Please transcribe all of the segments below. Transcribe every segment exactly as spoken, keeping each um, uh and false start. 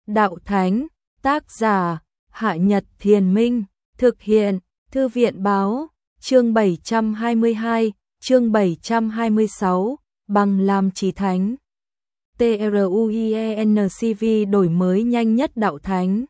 Đạo Thánh, tác giả, Hạ Nhật Thiền Minh, thực hiện, Thư viện Báo, chương bảy trăm hai mươi hai, chương bảy trăm hai mươi sáu, bằng làm chí thánh. TRUIENCV đổi mới nhanh nhất Đạo Thánh.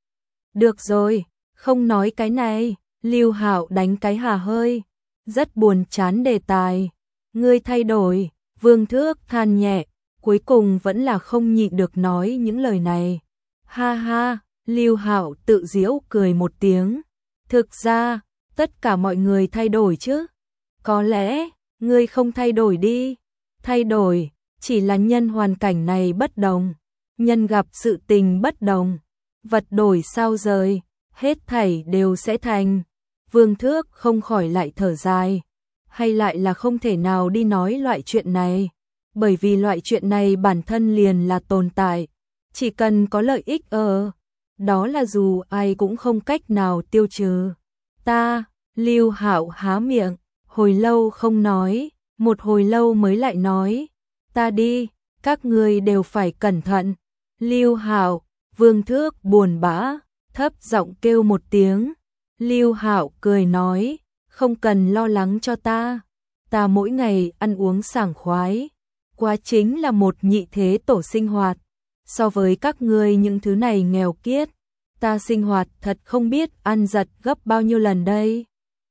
Được rồi, không nói cái này, Lưu Hạo đánh cái hà hơi, rất buồn chán đề tài. Ngươi thay đổi, Vương Thước than nhẹ, cuối cùng vẫn là không nhịn được nói những lời này. Ha ha, Lưu Hạo tự giễu cười một tiếng. Thực ra, tất cả mọi người thay đổi chứ. Có lẽ, ngươi không thay đổi đi. Thay đổi, chỉ là nhân hoàn cảnh này bất đồng. Nhân gặp sự tình bất đồng. Vật đổi sao rời, hết thảy đều sẽ thành. Vương Thước không khỏi lại thở dài. Hay lại là không thể nào đi nói loại chuyện này. Bởi vì loại chuyện này bản thân liền là tồn tại. Chỉ cần có lợi ích ở, đó là dù ai cũng không cách nào tiêu trừ. Ta, Lưu Hạo há miệng, hồi lâu không nói, một hồi lâu mới lại nói. Ta đi, các ngươi đều phải cẩn thận. Lưu Hạo, Vương Thước buồn bã, thấp giọng kêu một tiếng. Lưu Hạo cười nói, không cần lo lắng cho ta. Ta mỗi ngày ăn uống sảng khoái. Quá chính là một nhị thế tổ sinh hoạt. So với các ngươi những thứ này nghèo kiết, ta sinh hoạt thật không biết ăn giật gấp bao nhiêu lần đây.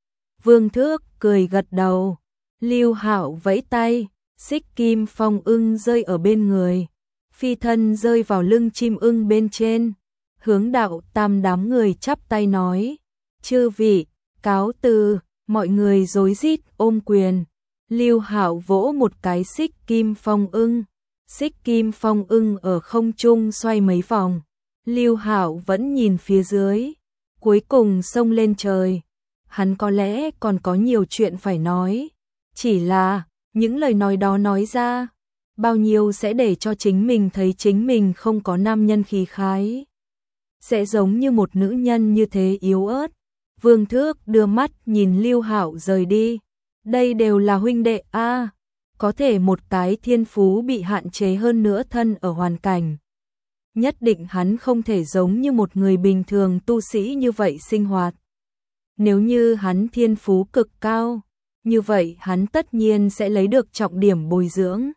Vương Thước cười gật đầu. Lưu Hạo vẫy tay, xích kim phong ưng rơi ở bên người. Phi thân rơi vào lưng chim ưng bên trên. Hướng Đạo Tam đám người chắp tay nói. Chư vị, cáo từ, mọi người rối rít ôm quyền. Lưu Hạo vỗ một cái xích kim phong ưng. Xích kim phong ưng ở không trung xoay mấy vòng. Lưu Hạo vẫn nhìn phía dưới, cuối cùng xông lên trời. Hắn có lẽ còn có nhiều chuyện phải nói, chỉ là những lời nói đó nói ra, bao nhiêu sẽ để cho chính mình thấy chính mình không có nam nhân khí khái. Sẽ giống như một nữ nhân như thế yếu ớt. Vương Thước đưa mắt nhìn Lưu Hạo rời đi. Đây đều là huynh đệ a, à, có thể một cái thiên phú bị hạn chế hơn nữa thân ở hoàn cảnh. Nhất định hắn không thể giống như một người bình thường tu sĩ như vậy sinh hoạt. Nếu như hắn thiên phú cực cao, như vậy hắn tất nhiên sẽ lấy được trọng điểm bồi dưỡng.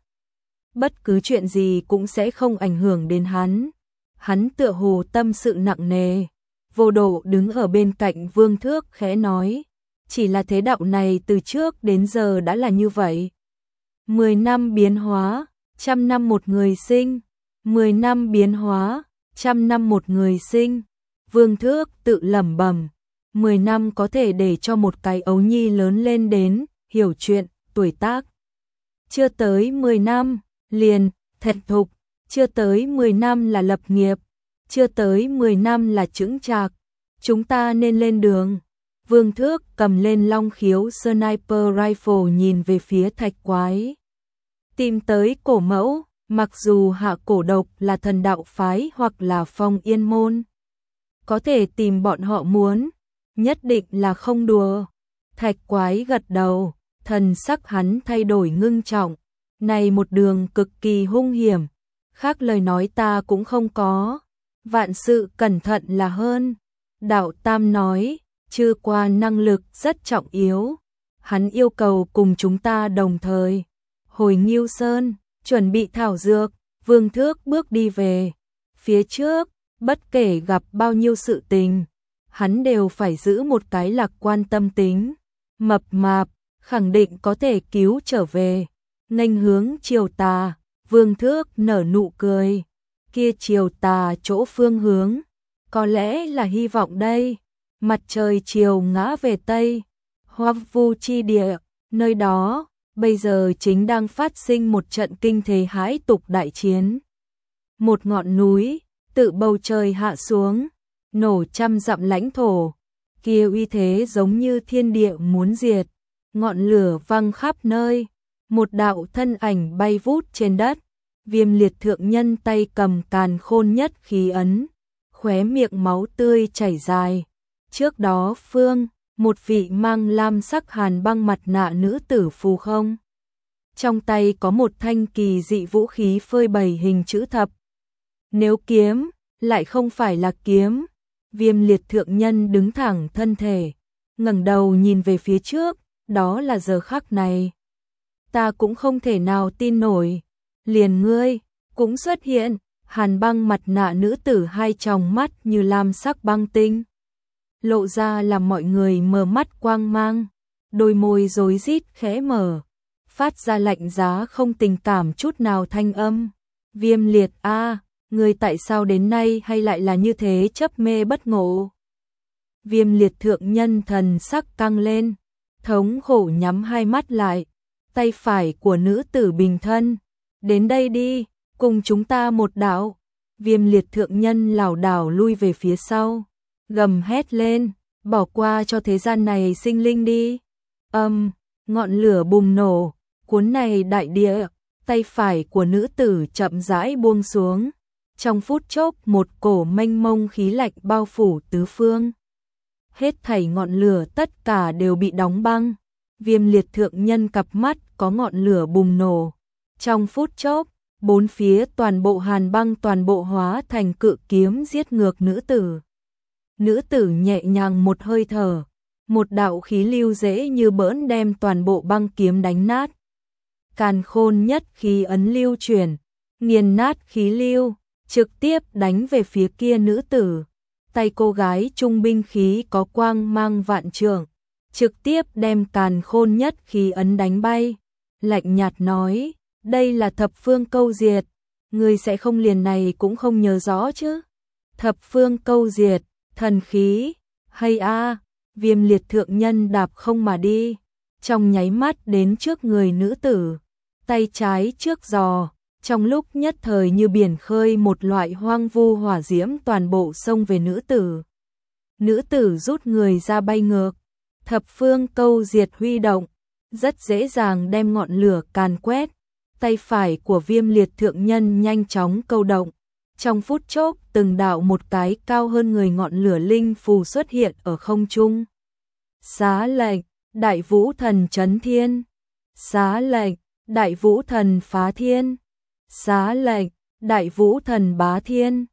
Bất cứ chuyện gì cũng sẽ không ảnh hưởng đến hắn. Hắn tựa hồ tâm sự nặng nề. Vô Độ đứng ở bên cạnh Vương Thước khẽ nói. Chỉ là thế đạo này từ trước đến giờ đã là như vậy. Mười năm biến hóa, trăm năm một người sinh. Mười năm biến hóa, trăm năm một người sinh. Vương Thước tự lẩm bẩm. Mười năm có thể để cho một cái ấu nhi lớn lên đến, hiểu chuyện, tuổi tác. Chưa tới mười năm, liền, thật thục. Chưa tới mười năm là lập nghiệp. Chưa tới mười năm là chững chạc. Chúng ta nên lên đường. Vương Thước cầm lên long khiếu sniper rifle nhìn về phía thạch quái. Tìm tới cổ mẫu, mặc dù Hạ Cổ Độc là thần đạo phái hoặc là Phong Yên môn. Có thể tìm bọn họ muốn, nhất định là không đùa. Thạch quái gật đầu, thần sắc hắn thay đổi ngưng trọng. Này một đường cực kỳ hung hiểm, khác lời nói ta cũng không có. Vạn sự cẩn thận là hơn. Đạo Tam nói. Chư qua năng lực rất trọng yếu. Hắn yêu cầu cùng chúng ta đồng thời. Hồi Ngưu Sơn, chuẩn bị thảo dược, Vương Thước bước đi về. Phía trước, bất kể gặp bao nhiêu sự tình, hắn đều phải giữ một cái lạc quan tâm tính. Mập mạp, khẳng định có thể cứu trở về. Nghênh hướng chiều tà, Vương Thước nở nụ cười. Kia chiều tà chỗ phương hướng, có lẽ là hy vọng đây. Mặt trời chiều ngã về Tây, Hoang vu chi địa, nơi đó, bây giờ chính đang phát sinh một trận kinh thế hãi tục đại chiến. Một ngọn núi, tự bầu trời hạ xuống, nổ trăm dặm lãnh thổ, kia uy thế giống như thiên địa muốn diệt, ngọn lửa văng khắp nơi, một đạo thân ảnh bay vút trên đất, Viêm Liệt thượng nhân tay cầm càn khôn nhất khí ấn, khóe miệng máu tươi chảy dài. Trước đó phương, một vị mang lam sắc hàn băng mặt nạ nữ tử phù không. Trong tay có một thanh kỳ dị vũ khí phơi bày hình chữ thập. Nếu kiếm, lại không phải là kiếm. Viêm liệt thượng nhân đứng thẳng thân thể, ngẩng đầu nhìn về phía trước, đó là giờ khắc này. Ta cũng không thể nào tin nổi, liền ngươi, cũng xuất hiện, hàn băng mặt nạ nữ tử hai tròng mắt như lam sắc băng tinh. Lộ ra làm mọi người mở mắt quang mang, đôi môi rối rít khẽ mở, phát ra lạnh giá không tình cảm chút nào thanh âm. Viêm liệt a, ngươi tại sao đến nay hay lại là như thế chấp mê bất ngộ? Viêm liệt thượng nhân thần sắc căng lên, thống khổ nhắm hai mắt lại, tay phải của nữ tử bình thân. Đến đây đi, cùng chúng ta một đạo. Viêm liệt thượng nhân lảo đảo lui về phía sau, gầm hét lên, bỏ qua cho thế gian này sinh linh đi. Âm, ngọn lửa bùng nổ, cuốn này đại địa, tay phải của nữ tử chậm rãi buông xuống. Trong phút chốc một cổ mênh mông khí lạnh bao phủ tứ phương. Hết thảy ngọn lửa tất cả đều bị đóng băng. Viêm liệt thượng nhân cặp mắt có ngọn lửa bùng nổ. Trong phút chốc, bốn phía toàn bộ hàn băng toàn bộ hóa thành cự kiếm giết ngược nữ tử. Nữ tử nhẹ nhàng một hơi thở, một đạo khí lưu dễ như bỡn đem toàn bộ băng kiếm đánh nát. Càn khôn nhất khí ấn lưu chuyển, nghiền nát khí lưu, trực tiếp đánh về phía kia nữ tử. Tay cô gái trung binh khí có quang mang vạn trượng, trực tiếp đem càn khôn nhất khí ấn đánh bay. Lạnh nhạt nói, đây là thập phương câu diệt, ngươi sẽ không liền này cũng không nhớ rõ chứ? Thập phương câu diệt, thần khí, hay a? Viêm liệt thượng nhân đạp không mà đi, trong nháy mắt đến trước người nữ tử, tay trái trước giò, trong lúc nhất thời như biển khơi một loại hoang vu hỏa diễm toàn bộ xông về nữ tử. Nữ tử rút người ra bay ngược, thập phương câu diệt huy động, rất dễ dàng đem ngọn lửa càn quét. Tay phải của viêm liệt thượng nhân nhanh chóng câu động, trong phút chốc từng đạo một cái cao hơn người ngọn lửa linh phù xuất hiện ở không trung. Xá lệnh, đại vũ thần chấn thiên. Xá lệnh, đại vũ thần phá thiên. Xá lệnh, đại vũ thần bá thiên.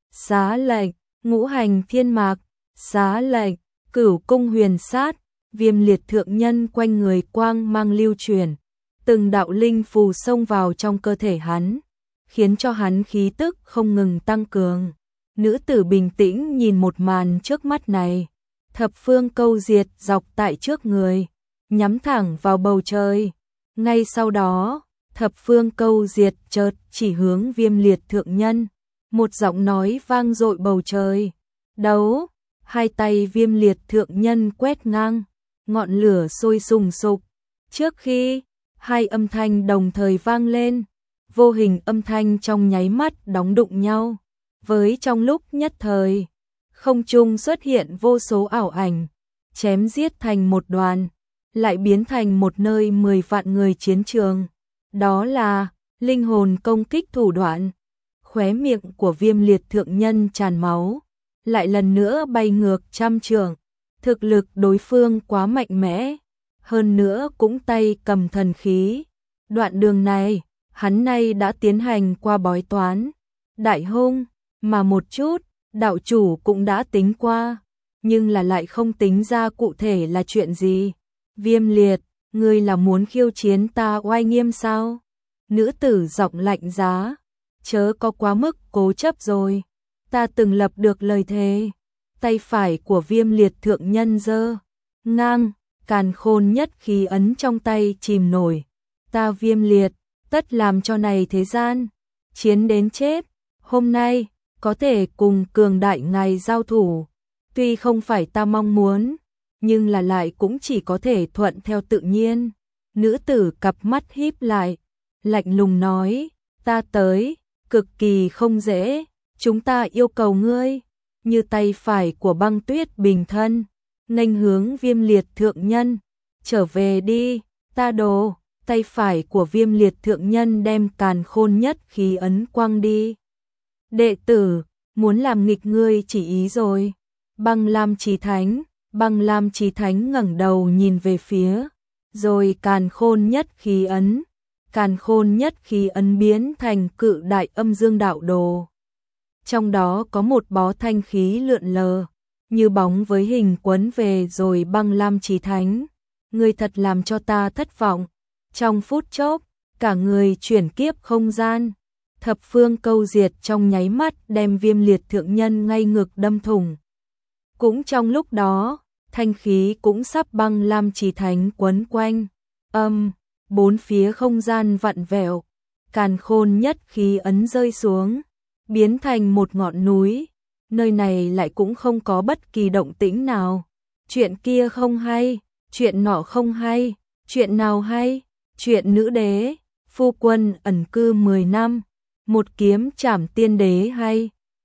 Xá lệnh, ngũ hành thiên mạc. Xá lệnh, cửu cung huyền sát. Viêm liệt thượng nhân quanh người quang mang lưu truyền, từng đạo linh phù xông vào trong cơ thể hắn, khiến cho hắn khí tức không ngừng tăng cường. Nữ tử bình tĩnh nhìn một màn trước mắt này, thập phương câu diệt dọc tại trước người, nhắm thẳng vào bầu trời. Ngay sau đó, thập phương câu diệt chợt chỉ hướng viêm liệt thượng nhân, một giọng nói vang dội bầu trời. Đấu, hai tay viêm liệt thượng nhân quét ngang, ngọn lửa sôi sùng sục. Trước khi hai âm thanh đồng thời vang lên, vô hình âm thanh trong nháy mắt đóng đụng nhau, với trong lúc nhất thời, không trung xuất hiện vô số ảo ảnh, chém giết thành một đoàn, lại biến thành một nơi mười vạn người chiến trường. Đó là linh hồn công kích thủ đoạn. Khóe miệng của viêm liệt thượng nhân tràn máu, lại lần nữa bay ngược trăm trượng. Thực lực đối phương quá mạnh mẽ, hơn nữa cũng tay cầm thần khí. Đoạn đường này, hắn nay đã tiến hành qua bói toán, đại hung, mà một chút, đạo chủ cũng đã tính qua, nhưng là lại không tính ra cụ thể là chuyện gì. Viêm liệt, ngươi là muốn khiêu chiến ta oai nghiêm sao? Nữ tử giọng lạnh giá, chớ có quá mức cố chấp rồi, ta từng lập được lời thề. Tay phải của viêm liệt thượng nhân giơ ngang, càn khôn nhất khí ấn trong tay chìm nổi. Ta viêm liệt, tất làm cho này thế gian, chiến đến chết. Hôm nay, có thể cùng cường đại ngài giao thủ, tuy không phải ta mong muốn, nhưng là lại cũng chỉ có thể thuận theo tự nhiên. Nữ tử cặp mắt híp lại, lạnh lùng nói, ta tới, cực kỳ không dễ, chúng ta yêu cầu ngươi. Như tay phải của băng tuyết bình thân, nghênh hướng viêm liệt thượng nhân, trở về đi, ta đồ. Tay phải của viêm liệt thượng nhân đem càn khôn nhất khí ấn quăng đi. Đệ tử, muốn làm nghịch ngươi chỉ ý rồi. Băng Lam Chí Thánh, Băng Lam Chí Thánh ngẩng đầu nhìn về phía, rồi càn khôn nhất khí ấn. Càn khôn nhất khí ấn biến thành cự đại âm dương đạo đồ. trong đó có một bó thanh khí lượn lờ, như bóng với hình quấn về rồi băng lam chí thánh. Ngươi thật làm cho ta thất vọng. Trong phút chốc, cả người chuyển kiếp không gian, thập phương câu diệt trong nháy mắt đem Viêm Liệt thượng nhân ngay ngực đâm thủng. Cũng trong lúc đó, thanh khí cũng sắp băng lam chí thánh quấn quanh. Âm, bốn phía không gian vặn vẹo, càn khôn nhất khí ấn rơi xuống, biến thành một ngọn núi. Nơi này lại cũng không có bất kỳ động tĩnh nào. Chuyện kia không hay, chuyện nọ không hay, chuyện nào hay? Chuyện nữ đế, phu quân ẩn cư mười năm, một kiếm trảm tiên đế hay?